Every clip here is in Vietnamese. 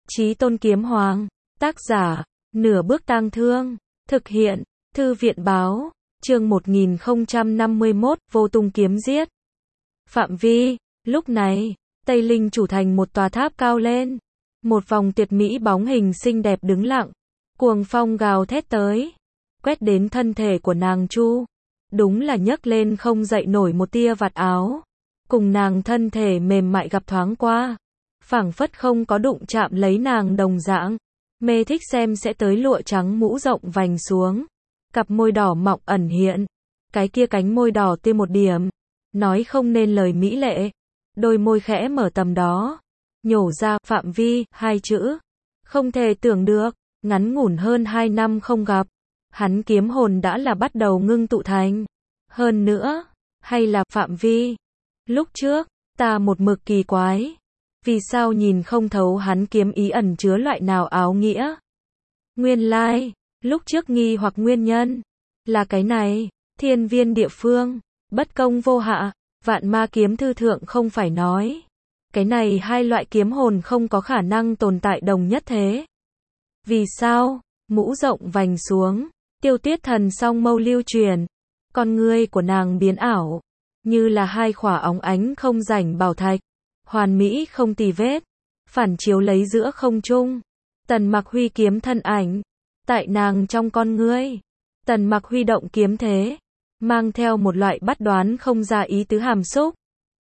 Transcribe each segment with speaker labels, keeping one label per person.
Speaker 1: Chí Tôn Kiếm Hoàng, tác giả, Nửa Bước Tang Thương, thực hiện, Thư viện báo, chương 1051, Vô Tung Kiếm Giết. Phạm vi, lúc này, Tây Linh chủ thành một tòa tháp cao lên, một vòng tuyệt mỹ bóng hình xinh đẹp đứng lặng, cuồng phong gào thét tới, quét đến thân thể của nàng Chu, đúng là nhấc lên không dậy nổi một tia vạt áo, cùng nàng thân thể mềm mại gặp thoáng qua, phảng phất không có đụng chạm lấy nàng đồng dạng, mê thích xem sẽ tới lụa trắng mũ rộng vành xuống, cặp môi đỏ mọng ẩn hiện, cái kia cánh môi đỏ tươi một điểm, nói không nên lời mỹ lệ, đôi môi khẽ mở tầm đó, nhổ ra phạm vi, hai chữ, không thể tưởng được, ngắn ngủn hơn 2 năm không gặp, hắn kiếm hồn đã là bắt đầu ngưng tụ thành, hơn nữa, hay là phạm vi, lúc trước, ta một mực kỳ quái, vì sao nhìn không thấu hắn kiếm ý ẩn chứa loại nào áo nghĩa, nguyên lai, lúc trước nghi hoặc nguyên nhân, là cái này, thiên viên địa phương, bất công vô hạ, vạn ma kiếm thư thượng không phải nói, cái này hai loại kiếm hồn không có khả năng tồn tại đồng nhất thế. Vì sao? Mũ rộng vành xuống, Tiêu Tuyết Thần song mâu lưu truyền, con ngươi của nàng biến ảo, như là hai khỏa óng ánh không rảnh bảo thạch, hoàn mỹ không tì vết, phản chiếu lấy giữa không trung. Tần Mặc huy kiếm thân ảnh, tại nàng trong con ngươi, Tần Mặc huy động kiếm thế, mang theo một loại bắt đoán không ra ý tứ hàm xúc.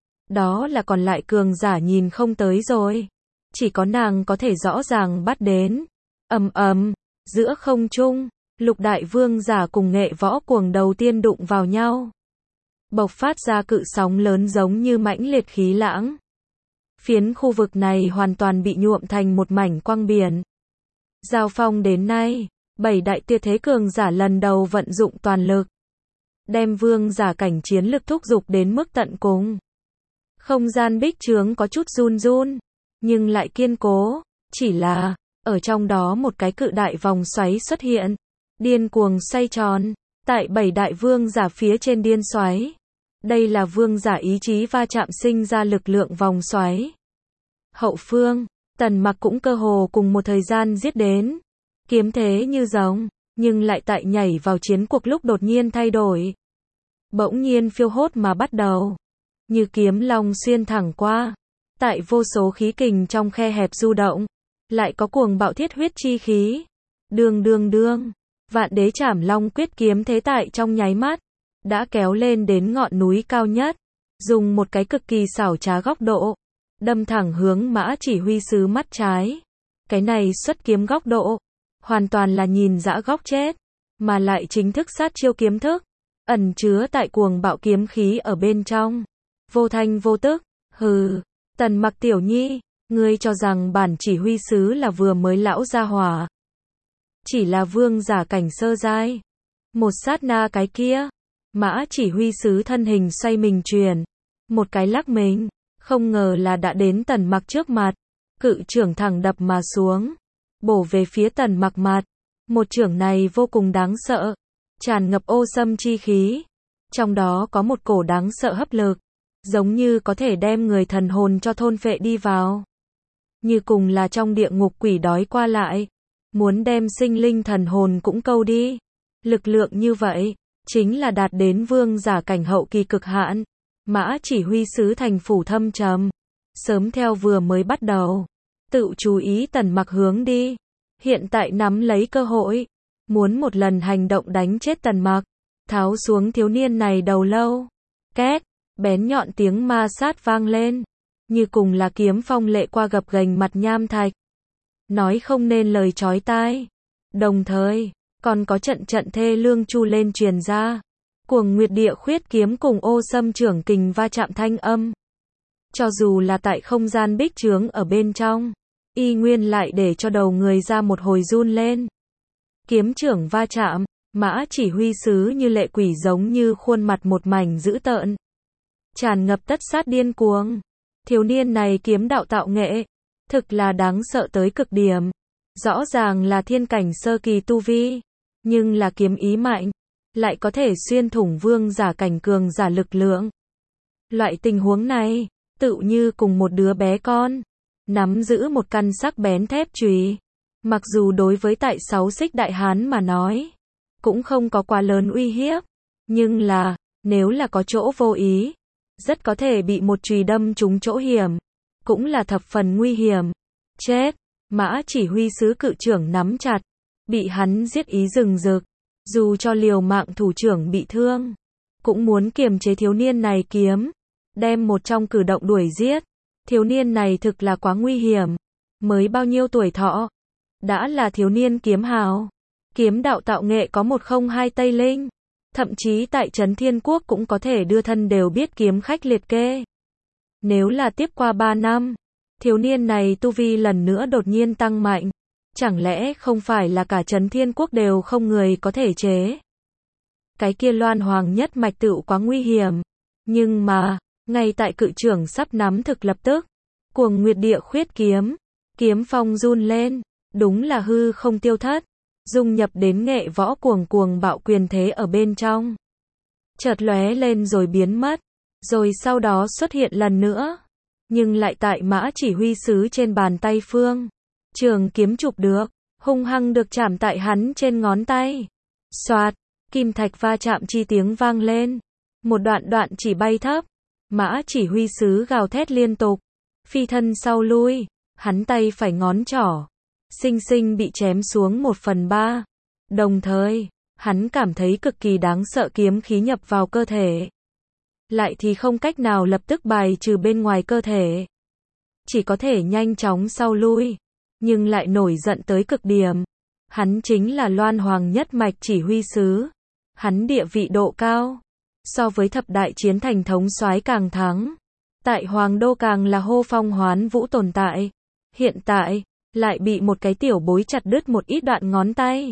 Speaker 1: Đó là còn lại cường giả nhìn không tới rồi, chỉ có nàng có thể rõ ràng bắt đến. Ầm ầm, giữa không trung, Lục đại vương giả cùng nghệ võ cuồng đầu tiên đụng vào nhau, bộc phát ra cự sóng lớn giống như mãnh liệt khí lãng. Phiến khu vực này hoàn toàn bị nhuộm thành một mảnh quang biển. Giao phong đến nay, 7 đại tuyệt thế cường giả lần đầu vận dụng toàn lực, đem vương giả cảnh chiến lực thúc giục đến mức tận cùng. Không gian bích chướng có chút run run, nhưng lại kiên cố, chỉ là, ở trong đó một cái cự đại vòng xoáy xuất hiện, điên cuồng xoay tròn, tại 7 đại vương giả phía trên điên xoáy. Đây là vương giả ý chí va chạm sinh ra lực lượng vòng xoáy. Hậu phương, Tần Mặc cũng cơ hồ cùng một thời gian giết đến. Kiếm thế như rồng, nhưng lại tại nhảy vào chiến cuộc lúc đột nhiên thay đổi. Bỗng nhiên phiêu hốt mà bắt đầu. Như kiếm long xuyên thẳng qua. Tại vô số khí kình trong khe hẹp du động. Lại có cuồng bạo thiết huyết chi khí. Đương đương đương. Vạn đế trảm long quyết kiếm thế tại trong nháy mắt. Đã kéo lên đến ngọn núi cao nhất. Dùng một cái cực kỳ xảo trá góc độ. Đâm thẳng hướng Mã Chỉ Huy sứ mắt trái. Cái này xuất kiếm góc độ. Hoàn toàn là nhìn dã góc chết. Mà lại chính thức sát chiêu kiếm thức. Ẩn chứa tại cuồng bạo kiếm khí ở bên trong. Vô thanh vô tức. Hừ. Tần Mặc tiểu nhi. Ngươi cho rằng bản chỉ huy sứ là vừa mới lão gia hỏa. Chỉ là vương giả cảnh sơ giai. Một sát na cái kia. Mã chỉ huy sứ thân hình xoay mình chuyển. Một cái lắc mình. Không ngờ là đã đến Tần Mặc trước mặt. Cự trưởng thẳng đập mà xuống. Bổ về phía Tần Mặc mặt. Một trưởng này vô cùng đáng sợ. Tràn ngập ô xâm chi khí. Trong đó có một cổ đáng sợ hấp lực. Giống như có thể đem người thần hồn cho thôn phệ đi vào. Như cùng là trong địa ngục quỷ đói qua lại. Muốn đem sinh linh thần hồn cũng câu đi. Lực lượng như vậy, chính là đạt đến vương giả cảnh hậu kỳ cực hạn. Mã chỉ huy sứ thành phủ thâm trầm. Sớm theo vừa mới bắt đầu. Tự chú ý Tần Mặc hướng đi. Hiện tại nắm lấy cơ hội. Muốn một lần hành động đánh chết Tần Mặc. Tháo xuống thiếu niên này đầu lâu. Két, bén nhọn tiếng ma sát vang lên. Như cùng là kiếm phong lệ qua gập ghềnh mặt nham thạch. Nói không nên lời chói tai. Đồng thời, còn có trận trận thê lương chu lên truyền ra. Cuồng nguyệt địa khuyết kiếm cùng ô xâm trưởng kình va chạm thanh âm. Cho dù là tại không gian bích chướng ở bên trong, y nguyên lại để cho đầu người ra một hồi run lên. Kiếm trưởng va chạm, Mã chỉ huy sứ như lệ quỷ giống như khuôn mặt một mảnh dữ tợn. Tràn ngập tất sát điên cuồng. Thiếu niên này kiếm đạo tạo nghệ. Thực là đáng sợ tới cực điểm. Rõ ràng là thiên cảnh sơ kỳ tu vi. Nhưng là kiếm ý mạnh. Lại có thể xuyên thủng vương giả cảnh cường giả lực lượng. Loại tình huống này, tựu như cùng một đứa bé con. nắm giữ một căn sắc bén thép chùy. Mặc dù đối với tại 6 xích đại hán mà nói, cũng không có quá lớn uy hiếp, nhưng là, nếu là có chỗ vô ý, rất có thể bị một chùy đâm trúng chỗ hiểm, cũng là thập phần nguy hiểm. Chết, Mã chỉ huy sứ cự trưởng nắm chặt, bị hắn giết ý rừng rực, dù cho liều mạng thủ trưởng bị thương, cũng muốn kiềm chế thiếu niên này kiếm, đem một trong cử động đuổi giết. Thiếu niên này thực là quá nguy hiểm, mới bao nhiêu tuổi thọ, đã là thiếu niên kiếm hào. Kiếm đạo tạo nghệ có 102 Tây Linh, thậm chí tại Trấn Thiên Quốc cũng có thể đưa thân đều biết kiếm khách liệt kê. Nếu là tiếp qua 3 năm, thiếu niên này tu vi lần nữa đột nhiên tăng mạnh, chẳng lẽ không phải là cả Trấn Thiên Quốc đều không người có thể chế? Cái kia Loan Hoàng nhất mạch tựu quá nguy hiểm, nhưng mà, ngay tại cự trưởng sắp nắm thực lập tức, Cuồng Nguyệt Địa Khuyết kiếm, kiếm phong run lên, đúng là hư không tiêu thất, dung nhập đến nghệ võ cuồng cuồng bạo quyền thế ở bên trong. Chợt lóe lên rồi biến mất, rồi sau đó xuất hiện lần nữa, nhưng lại tại Mã chỉ huy sứ trên bàn tay phương. Trường kiếm chụp được, hung hăng được chạm tại hắn trên ngón tay. Xoạt, kim thạch va chạm chi tiếng vang lên, một đoạn chỉ bay thấp. Mã chỉ huy sứ gào thét liên tục, phi thân sau lui, hắn tay phải ngón trỏ sinh sinh bị chém xuống 1/3. Đồng thời, hắn cảm thấy cực kỳ đáng sợ kiếm khí nhập vào cơ thể, lại thì không cách nào lập tức bài trừ bên ngoài cơ thể, chỉ có thể nhanh chóng sau lui, nhưng lại nổi giận tới cực điểm. Hắn chính là Loan Hoàng nhất mạch chỉ huy sứ, hắn địa vị độ cao, so với thập đại chiến thành thống soái càng thắng, tại Hoàng đô càng là hô phong hoán vũ tồn tại. Hiện tại, lại bị một cái tiểu bối chặt đứt một ít đoạn ngón tay.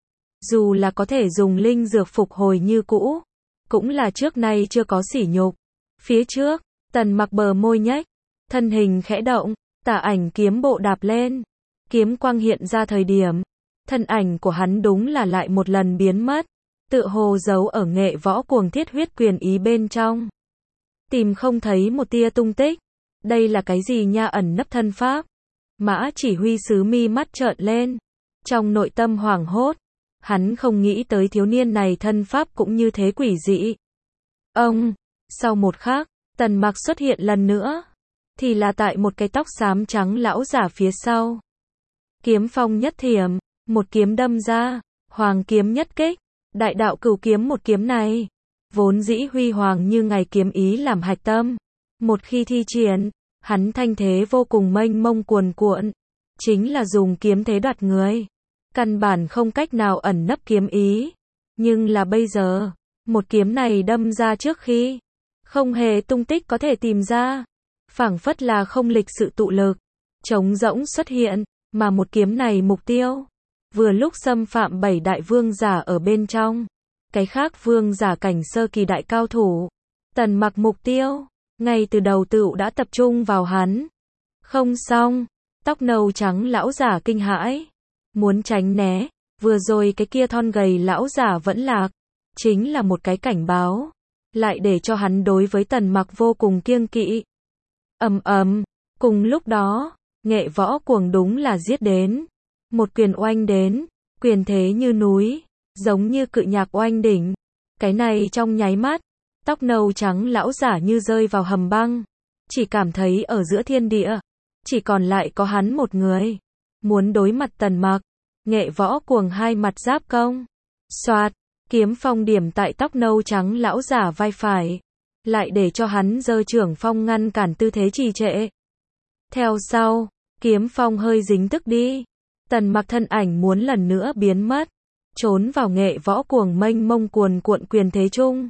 Speaker 1: Dù là có thể dùng linh dược phục hồi như cũ, cũng là trước nay chưa có sỉ nhục. Phía trước, Tần Mặc bờ môi nhếch, thân hình khẽ động, tả ảnh kiếm bộ đạp lên. Kiếm quang hiện ra thời điểm, thân ảnh của hắn đúng là lại một lần biến mất, tựa hồ giấu ở nghệ võ cuồng thiết huyết quyền ý bên trong. Tìm không thấy một tia tung tích. Đây là cái gì nha, ẩn nấp thân pháp? Mã chỉ huy sứ mi mắt trợn lên, trong nội tâm hoảng hốt, hắn không nghĩ tới thiếu niên này thân pháp cũng như thế quỷ dị. Ông, sau một khắc, Tần Mặc xuất hiện lần nữa, thì là tại một cái tóc xám trắng lão giả phía sau. Kiếm phong nhất thiểm, một kiếm đâm ra, hoàng kiếm nhất kích, đại đạo cửu kiếm. Một kiếm này, vốn dĩ huy hoàng như ngày kiếm ý làm hạch tâm, một khi thi triển, hắn thanh thế vô cùng mênh mông cuồn cuộn, chính là dùng kiếm thế đoạt người, căn bản không cách nào ẩn nấp kiếm ý. Nhưng là bây giờ, một kiếm này đâm ra trước khi, không hề tung tích có thể tìm ra, phảng phất là không lịch sự tụ lực, trống rỗng xuất hiện, mà một kiếm này mục tiêu, vừa lúc xâm phạm 7 đại vương giả ở bên trong, cái khác vương giả cảnh sơ kỳ đại cao thủ. Tần Mặc mục tiêu, ngay từ đầu tựu đã tập trung vào hắn. Không xong, tóc nâu trắng lão giả kinh hãi, muốn tránh né, vừa rồi cái kia thon gầy lão giả vẫn lạc, chính là một cái cảnh báo, lại để cho hắn đối với Tần Mặc vô cùng kiêng kỵ. Ầm ầm, cùng lúc đó, nghệ võ cuồng đúng là giết đến, một quyền oanh đến, quyền thế như núi, giống như cự nhạc oanh đỉnh. Cái này trong nháy mắt, tóc nâu trắng lão giả như rơi vào hầm băng, chỉ cảm thấy ở giữa thiên địa, chỉ còn lại có hắn một người, muốn đối mặt Tần Mặc. Nghệ võ cuồng hai mặt giáp công, xoạt, kiếm phong điểm tại tóc nâu trắng lão giả vai phải, lại để cho hắn giơ trưởng phong ngăn cản tư thế trì trệ. Theo sau, kiếm phong hơi dính tức đi, Tần Mặc thân ảnh muốn lần nữa biến mất, trốn vào nghệ võ cuồng mênh mông cuồn cuộn quyền thế chung.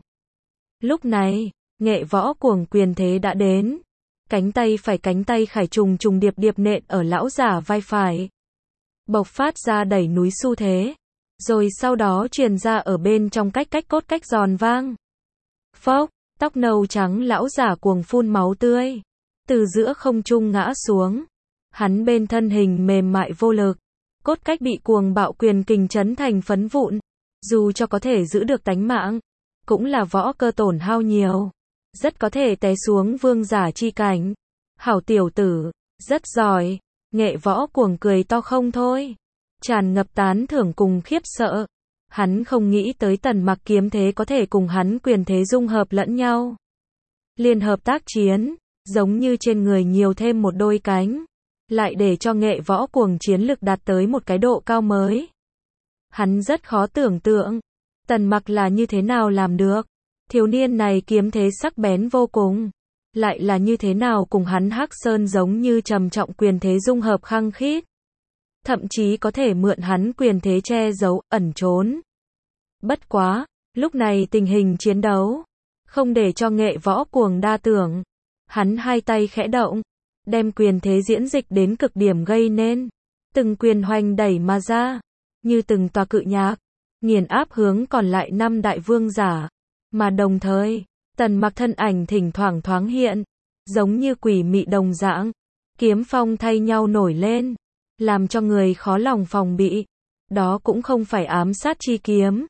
Speaker 1: Lúc này, nghệ võ cuồng quyền thế đã đến, cánh tay khải trùng trùng điệp điệp nện ở lão giả vai phải, bộc phát ra đẩy núi xu thế, rồi sau đó truyền ra ở bên trong cách cốt cách giòn vang. Phốc, tóc nâu trắng lão giả cuồng phun máu tươi, từ giữa không trung ngã xuống, hắn bên thân hình mềm mại vô lực, cốt cách bị cuồng bạo quyền kình chấn thành phấn vụn, dù cho có thể giữ được tánh mạng, cũng là võ cơ tổn hao nhiều, rất có thể té xuống vương giả chi cảnh. Hảo tiểu tử, Rất giỏi. Nghệ võ cuồng cười to không thôi. Tràn ngập tán thưởng cùng khiếp sợ. Hắn không nghĩ tới Tần Mặc kiếm thế có thể cùng hắn quyền thế dung hợp lẫn nhau. Liên hợp tác chiến, giống như trên người nhiều thêm một đôi cánh. Lại để cho nghệ võ cuồng chiến lực đạt tới một cái độ cao mới. Hắn rất khó tưởng tượng. Tần Mặc là như thế nào làm được. Thiếu niên này kiếm thế sắc bén vô cùng. Lại là như thế nào cùng hắn Hắc Sơn giống như trầm trọng quyền thế dung hợp khăng khít. Thậm chí có thể mượn hắn quyền thế che giấu, ẩn trốn. Bất quá, lúc này tình hình chiến đấu. Không để cho nghệ võ cuồng đa tưởng. Hắn hai tay khẽ động. Đem quyền thế diễn dịch đến cực điểm gây nên. Từng quyền hoành đẩy mà ra. Như từng tòa cự nhạc. Nghiền áp hướng còn lại 5 đại vương giả. Mà đồng thời, Tần Mặc thân ảnh thỉnh thoảng thoáng hiện. Giống như quỷ mị đồng dạng. Kiếm phong thay nhau nổi lên. Làm cho người khó lòng phòng bị. Đó cũng không phải ám sát chi kiếm.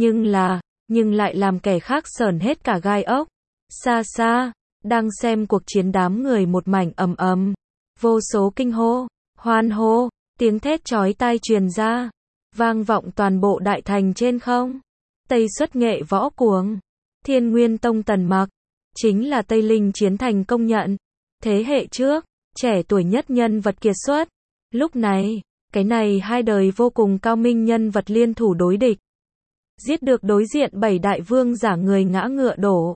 Speaker 1: Nhưng lại làm kẻ khác sởn hết cả gai ốc. Xa xa, đang xem cuộc chiến đám người một mảnh ầm ầm. Vô số kinh hô, hoan hô, tiếng thét chói tai truyền ra. Vang vọng toàn bộ đại thành trên không. Tây xuất nghệ võ cuồng. Thiên Nguyên Tông Tần Mặc. Chính là Tây Linh Chiến Thành công nhận. Thế hệ trước, trẻ tuổi nhất nhân vật kiệt xuất. Lúc này, cái này hai đời vô cùng cao minh nhân vật liên thủ đối địch. Giết được đối diện 7 đại vương giả người ngã ngựa đổ.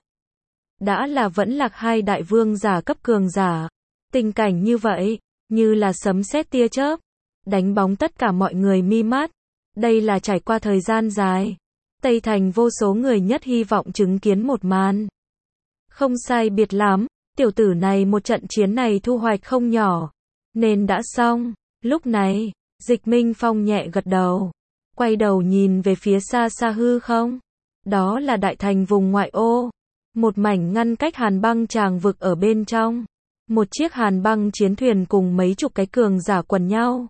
Speaker 1: Đã là vẫn lạc 2 đại vương giả cấp cường giả. Tình cảnh như vậy, như là sấm sét tia chớp. Đánh bóng tất cả mọi người mi mắt. Đây là trải qua thời gian dài. Tây Thành vô số người nhất hy vọng chứng kiến một màn. Không sai biệt lắm, tiểu tử này một trận chiến này thu hoạch không nhỏ. Nên đã xong. Lúc này, Dịch Minh Phong nhẹ gật đầu. Quay đầu nhìn về phía xa xa hư không. Đó là đại thành vùng ngoại ô. Một mảnh ngăn cách hàn băng tràng vực ở bên trong. Một chiếc hàn băng chiến thuyền cùng mấy chục cái cường giả quần nhau.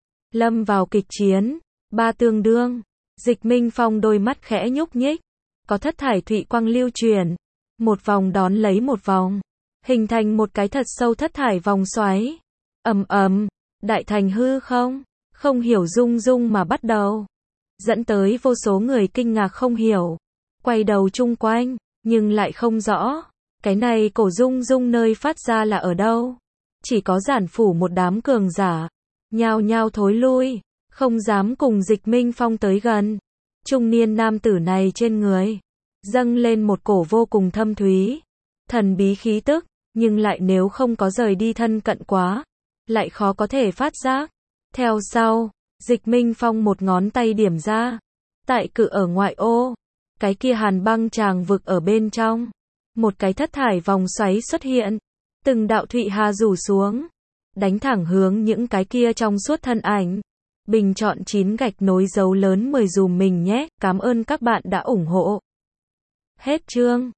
Speaker 1: Lâm vào kịch chiến. Ba tương đương. Dịch Minh Phong đôi mắt khẽ nhúc nhích. Có thất thải thụy quang lưu truyền. Một vòng đón lấy một vòng. Hình thành một cái thật sâu thất thải vòng xoáy. Ầm ầm. Đại thành hư không. Không hiểu rung rung mà bắt đầu. Dẫn tới vô số người kinh ngạc không hiểu. Quay đầu chung quanh. Nhưng lại không rõ. Cái này cổ rung rung nơi phát ra là ở đâu. Chỉ có giản phủ một đám cường giả. Nhao nhao thối lui. Không dám cùng Dịch Minh Phong tới gần. Trung niên nam tử này trên người. Dâng lên một cổ vô cùng thâm thúy. Thần bí khí tức. Nhưng lại nếu không có rời đi thân cận quá. Lại khó có thể phát giác. Theo sau. Dịch Minh Phong một ngón tay điểm ra. Tại cự ở ngoại ô. Cái kia hàn băng tràng vực ở bên trong. Một cái thất thải vòng xoáy xuất hiện. Từng đạo thụy hà rủ xuống. Đánh thẳng hướng những cái kia trong suốt thân ảnh. Bình chọn 9 gạch nối dấu lớn 10 dùm mình nhé. Cảm ơn các bạn đã ủng hộ. Hết chương.